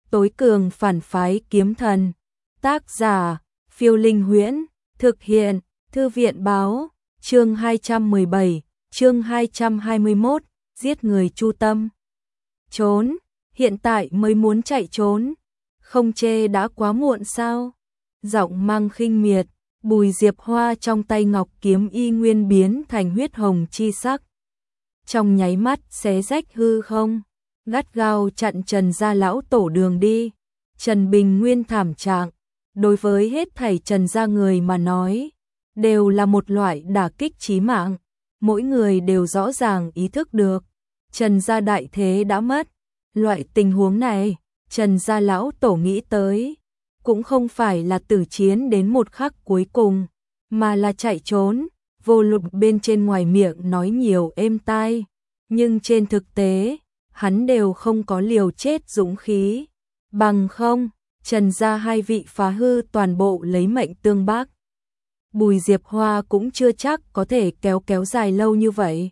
tối cường phản phái kiếm thần. Tác giả, Phiêu Linh Huyễn, thực hiện, Thư viện báo, chương 217, chương 221, giết người chu tâm. Trốn, hiện tại mới muốn chạy trốn, không chê đã quá muộn sao? Giọng mang khinh miệt, Bùi Diệp Hoa trong tay ngọc kiếm y nguyên biến thành huyết hồng chi sắc. Trong nháy mắt xé rách hư không, gắt gao chặn Trần gia lão tổ đường đi. Trần Bình Nguyên thảm trạng, đối với hết thảy Trần gia người mà nói, đều là một loại đả kích chí mạng. Mỗi người đều rõ ràng ý thức được, Trần gia đại thế đã mất. Loại tình huống này, Trần gia lão tổ nghĩ tới, cũng không phải là tử chiến đến một khắc cuối cùng, mà là chạy trốn. Vô Lục bên trên ngoài miệng nói nhiều êm tai, nhưng trên thực tế, hắn đều không có liều chết dũng khí. Bằng không, Trần gia hai vị phá hư toàn bộ lấy mệnh tương bác. Bùi Diệp Hoa cũng chưa chắc có thể kéo dài lâu như vậy.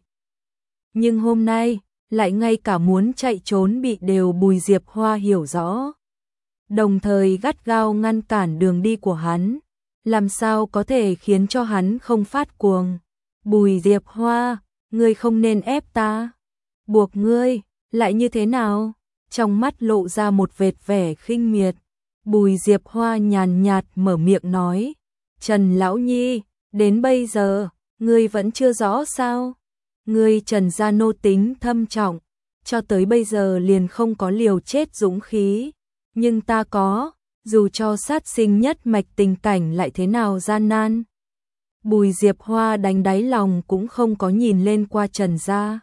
Nhưng hôm nay, lại ngay cả muốn chạy trốn bị đều Bùi Diệp Hoa hiểu rõ. Đồng thời gắt gao ngăn cản đường đi của hắn, làm sao có thể khiến cho hắn không phát cuồng. Bùi Diệp Hoa, ngươi không nên ép ta. Buộc ngươi, lại như thế nào? Trong mắt lộ ra một vệt vẻ khinh miệt. Bùi Diệp Hoa nhàn nhạt mở miệng nói, Trần Lão Nhi, đến bây giờ, ngươi vẫn chưa rõ sao? Ngươi Trần gia nô tính thâm trọng, cho tới bây giờ liền không có liều chết dũng khí. Nhưng ta có, dù cho sát sinh nhất mạch tình cảnh lại thế nào gian nan. Bùi Diệp Hoa đánh đáy lòng cũng không có nhìn lên qua Trần gia.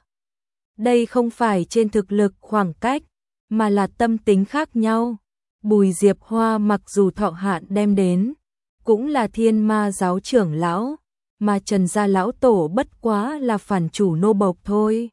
Đây không phải trên thực lực khoảng cách, mà là tâm tính khác nhau. Bùi Diệp Hoa mặc dù thọ hạn đem đến, cũng là Thiên Ma giáo trưởng lão, mà Trần gia lão tổ bất quá là phản chủ nô bộc thôi.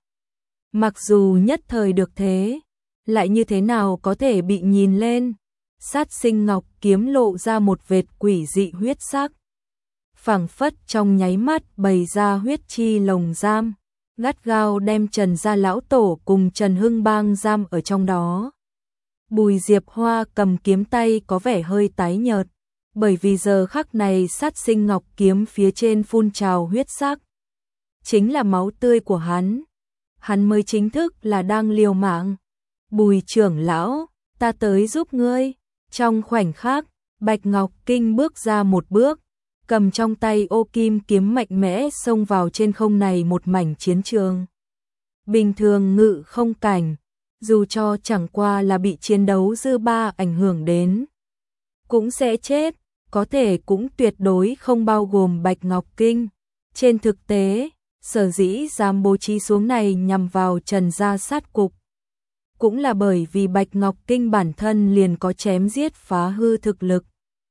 Mặc dù nhất thời được thế, lại như thế nào có thể bị nhìn lên. Sát sinh ngọc kiếm lộ ra một vệt quỷ dị huyết sắc, phảng phất trong nháy mắt bày ra huyết chi lồng giam, gắt gao đem Trần gia lão tổ cùng Trần Hưng Bang giam ở trong đó. Bùi Diệp Hoa cầm kiếm tay có vẻ hơi tái nhợt, bởi vì giờ khắc này sát sinh ngọc kiếm phía trên phun trào huyết sắc, chính là máu tươi của hắn. Hắn mới chính thức là đang liều mạng. Bùi trưởng lão, ta tới giúp ngươi. Trong khoảnh khắc, Bạch Ngọc Kinh bước ra một bước, cầm trong tay ô kim kiếm mạnh mẽ xông vào trên không này một mảnh chiến trường. Bình thường ngự không cảnh, dù cho chẳng qua là bị chiến đấu dư ba ảnh hưởng đến, cũng sẽ chết, có thể cũng tuyệt đối không bao gồm Bạch Ngọc Kinh. Trên thực tế, sở dĩ dám bố trí xuống này nhằm vào Trần gia sát cục, cũng là bởi vì Bạch Ngọc Kinh bản thân liền có chém giết phá hư thực lực.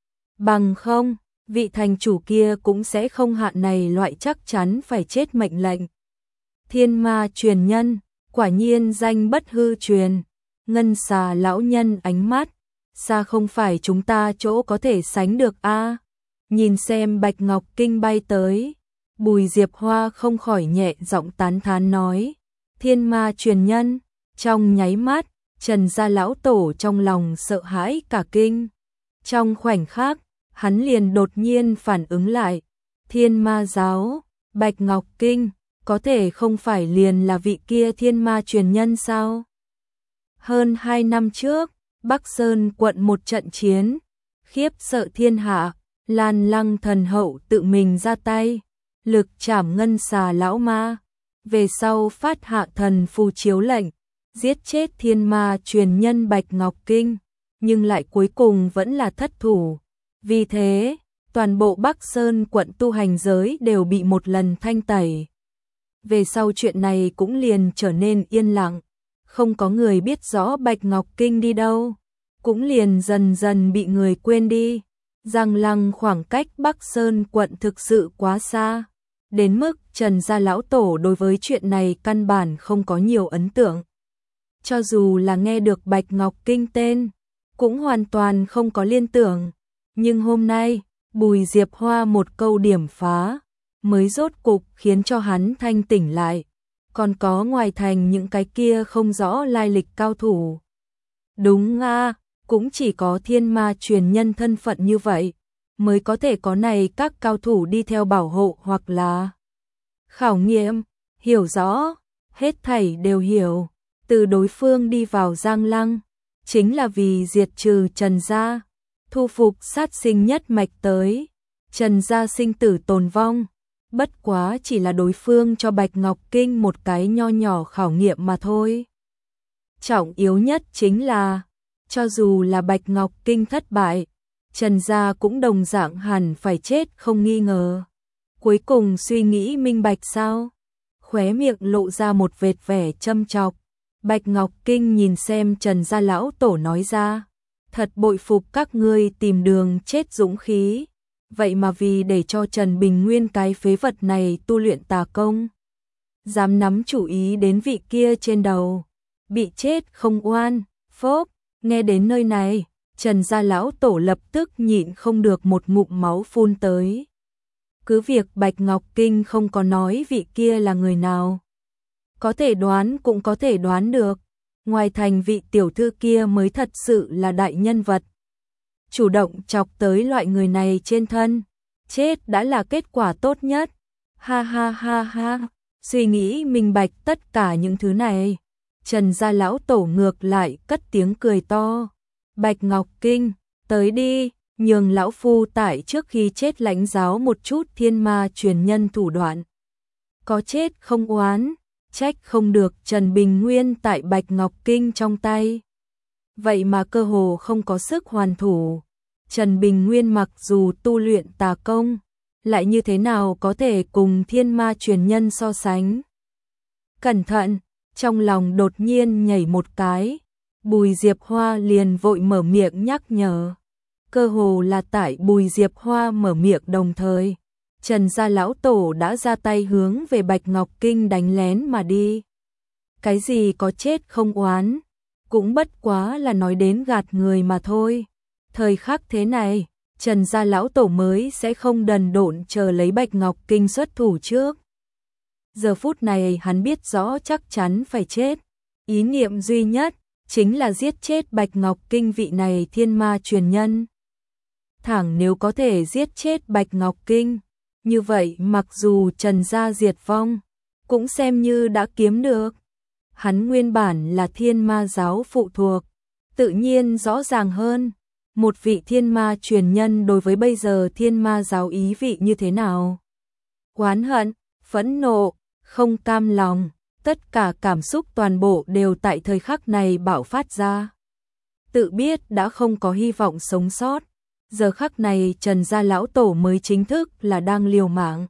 Bằng không, vị thành chủ kia cũng sẽ không hạ này loại chắc chắn phải chết mệnh lệnh. Thiên ma truyền nhân, quả nhiên danh bất hư truyền. Ngân xà lão nhân ánh mắt, xa không phải chúng ta chỗ có thể sánh được a. Nhìn xem Bạch Ngọc Kinh bay tới, Bùi Diệp Hoa không khỏi nhẹ giọng tán thán nói, thiên ma truyền nhân. Trong nháy mắt, Trần gia lão tổ trong lòng sợ hãi cả kinh. Trong khoảnh khắc, hắn liền đột nhiên phản ứng lại, Thiên Ma giáo, Bạch Ngọc Kinh, có thể không phải liền là vị kia thiên ma truyền nhân sao? Hơn 2 năm trước, Bắc Sơn quận một trận chiến, khiếp sợ thiên hạ, Lan Lăng thần hậu tự mình ra tay, lực trảm ngân xà lão ma, về sau phát hạ thần phù chiếu lệnh, giết chết thiên ma truyền nhân Bạch Ngọc Kinh, nhưng lại cuối cùng vẫn là thất thủ. Vì thế, toàn bộ Bắc Sơn quận tu hành giới đều bị một lần thanh tẩy. Về sau chuyện này cũng liền trở nên yên lặng, không có người biết rõ Bạch Ngọc Kinh đi đâu, cũng liền dần dần bị người quên đi. Giang Lăng khoảng cách Bắc Sơn quận thực sự quá xa, đến mức Trần gia lão tổ đối với chuyện này căn bản không có nhiều ấn tượng. Cho dù là nghe được Bạch Ngọc Kinh tên, cũng hoàn toàn không có liên tưởng. Nhưng hôm nay, Bùi Diệp Hoa một câu điểm phá, mới rốt cục khiến cho hắn thanh tỉnh lại. Còn có ngoài thành những cái kia không rõ lai lịch cao thủ. Đúng a, cũng chỉ có thiên ma truyền nhân thân phận như vậy, mới có thể có này các cao thủ đi theo bảo hộ hoặc là khảo nghiệm, hiểu rõ, hết thảy đều hiểu, từ đối phương đi vào Giang Lăng, chính là vì diệt trừ Trần gia, thu phục sát sinh nhất mạch tới, Trần gia sinh tử tồn vong, bất quá chỉ là đối phương cho Bạch Ngọc Kinh một cái nho nhỏ khảo nghiệm mà thôi. Trọng yếu nhất chính là, cho dù là Bạch Ngọc Kinh thất bại, Trần gia cũng đồng dạng hẳn phải chết không nghi ngờ. Cuối cùng suy nghĩ minh bạch sao? Khóe miệng lộ ra một vệt vẻ châm chọc. Bạch Ngọc Kinh nhìn xem Trần gia lão tổ nói ra, thật bội phục các ngươi tìm đường chết dũng khí, vậy mà vì để cho Trần Bình Nguyên cái phế vật này tu luyện tà công, dám nắm chủ ý đến vị kia trên đầu, bị chết không oan. Phốp, nghe đến nơi này, Trần gia lão tổ lập tức nhịn không được một ngụm máu phun tới. Cứ việc Bạch Ngọc Kinh không có nói vị kia là người nào, có thể đoán cũng có thể đoán được, ngoài thành vị tiểu thư kia mới thật sự là đại nhân vật. Chủ động chọc tới loại người này trên thân, chết đã là kết quả tốt nhất. Ha ha ha ha, suy nghĩ minh bạch tất cả những thứ này, Trần gia lão tổ ngược lại cất tiếng cười to. Bạch Ngọc Kinh, tới đi, nhường lão phu tại trước khi chết lãnh giáo một chút thiên ma truyền nhân thủ đoạn. Có chết không oán, trách không được Trần Bình Nguyên tại Bạch Ngọc Kinh trong tay. Vậy mà cơ hồ không có sức hoàn thủ. Trần Bình Nguyên mặc dù tu luyện tà công, lại như thế nào có thể cùng thiên ma truyền nhân so sánh. Cẩn thận, trong lòng đột nhiên nhảy một cái, Bùi Diệp Hoa liền vội mở miệng nhắc nhở. Cơ hồ là tại Bùi Diệp Hoa mở miệng đồng thời, Trần gia lão tổ đã ra tay hướng về Bạch Ngọc Kinh đánh lén mà đi. Cái gì có chết không oán, cũng bất quá là nói đến gạt người mà thôi. Thời khắc thế này, Trần gia lão tổ mới sẽ không đần độn chờ lấy Bạch Ngọc Kinh xuất thủ trước. Giờ phút này hắn biết rõ chắc chắn phải chết, ý niệm duy nhất chính là giết chết Bạch Ngọc Kinh vị này thiên ma truyền nhân. Thẳng nếu có thể giết chết Bạch Ngọc Kinh, như vậy mặc dù Trần gia diệt vong, cũng xem như đã kiếm được. Hắn nguyên bản là thiên ma giáo phụ thuộc, tự nhiên rõ ràng hơn, một vị thiên ma truyền nhân đối với bây giờ thiên ma giáo ý vị như thế nào. Oán hận, phẫn nộ, không cam lòng, tất cả cảm xúc toàn bộ đều tại thời khắc này bạo phát ra. Tự biết đã không có hy vọng sống sót, giờ khắc này Trần gia lão tổ mới chính thức là đang liều mạng.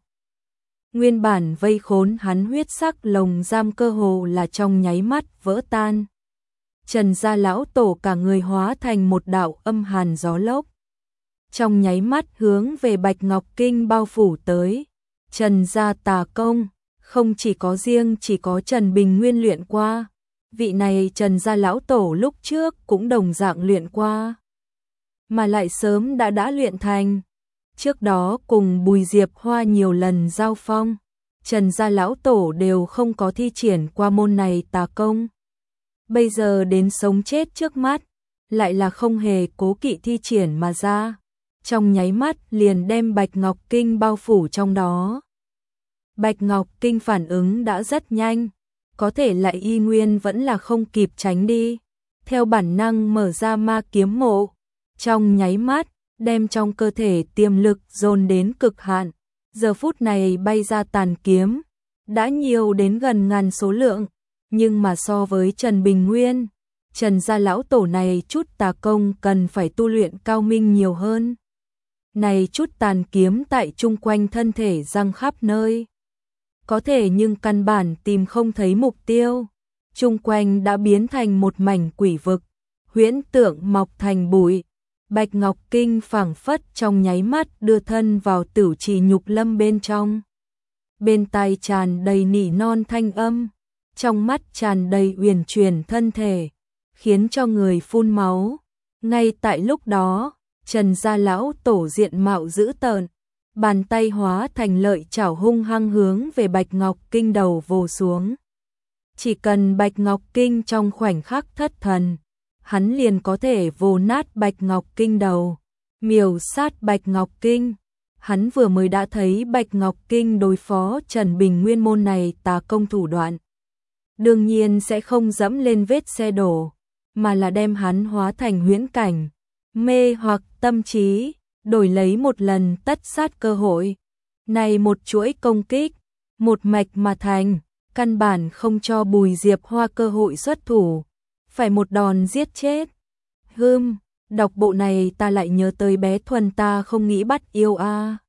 Nguyên bản vây khốn hắn huyết sắc lồng giam cơ hồ là trong nháy mắt vỡ tan. Trần gia lão tổ cả người hóa thành một đạo âm hàn gió lốc, trong nháy mắt hướng về Bạch Ngọc Kinh bao phủ tới. Trần gia tà công, không chỉ có riêng chỉ có Trần Bình Nguyên luyện qua, vị này Trần gia lão tổ lúc trước cũng đồng dạng luyện qua, mà lại sớm đã luyện thành. Trước đó cùng Bùi Diệp Hoa nhiều lần giao phong, Trần gia lão tổ đều không có thi triển qua môn này tà công. Bây giờ đến sống chết trước mắt, lại là không hề cố kỵ thi triển mà ra, trong nháy mắt liền đem Bạch Ngọc Kinh bao phủ trong đó. Bạch Ngọc Kinh phản ứng đã rất nhanh, có thể lại y nguyên vẫn là không kịp tránh đi, theo bản năng mở ra ma kiếm mộ, trong nháy mắt đem trong cơ thể tiềm lực dồn đến cực hạn. Giờ phút này bay ra tàn kiếm, đã nhiều đến gần ngàn số lượng, nhưng mà so với Trần Bình Nguyên, Trần gia lão tổ này chút tà công cần phải tu luyện cao minh nhiều hơn. Này chút tàn kiếm tại chung quanh thân thể răng khắp nơi, có thể nhưng căn bản tìm không thấy mục tiêu, chung quanh đã biến thành một mảnh quỷ vực, huyễn tượng mọc thành bụi. Bạch Ngọc Kinh phảng phất trong nháy mắt đưa thân vào Tửu Trì Nhục Lâm bên trong. Bên tai tràn đầy nỉ non thanh âm, trong mắt tràn đầy uyển chuyển thân thể, khiến cho người phun máu. Ngay tại lúc đó, Trần gia lão tổ diện mạo dữ tợn, bàn tay hóa thành lợi chảo hung hăng hướng về Bạch Ngọc Kinh đầu vồ xuống. Chỉ cần Bạch Ngọc Kinh trong khoảnh khắc thất thần, hắn liền có thể vồ nát Bạch Ngọc Kinh đầu, miểu sát Bạch Ngọc Kinh. Hắn vừa mới đã thấy Bạch Ngọc Kinh đối phó Trần Bình Nguyên môn này tà công thủ đoạn. Đương nhiên sẽ không dẫm lên vết xe đổ, mà là đem hắn hóa thành huyễn cảnh, mê hoặc tâm trí, đổi lấy một lần tất sát cơ hội. Này một chuỗi công kích, một mạch mà thành, căn bản không cho Bùi Diệp Hoa cơ hội xuất thủ, phải một đòn giết chết. Đọc bộ này ta lại nhớ tới bé Thuần ta không nghĩ bắt yêu a.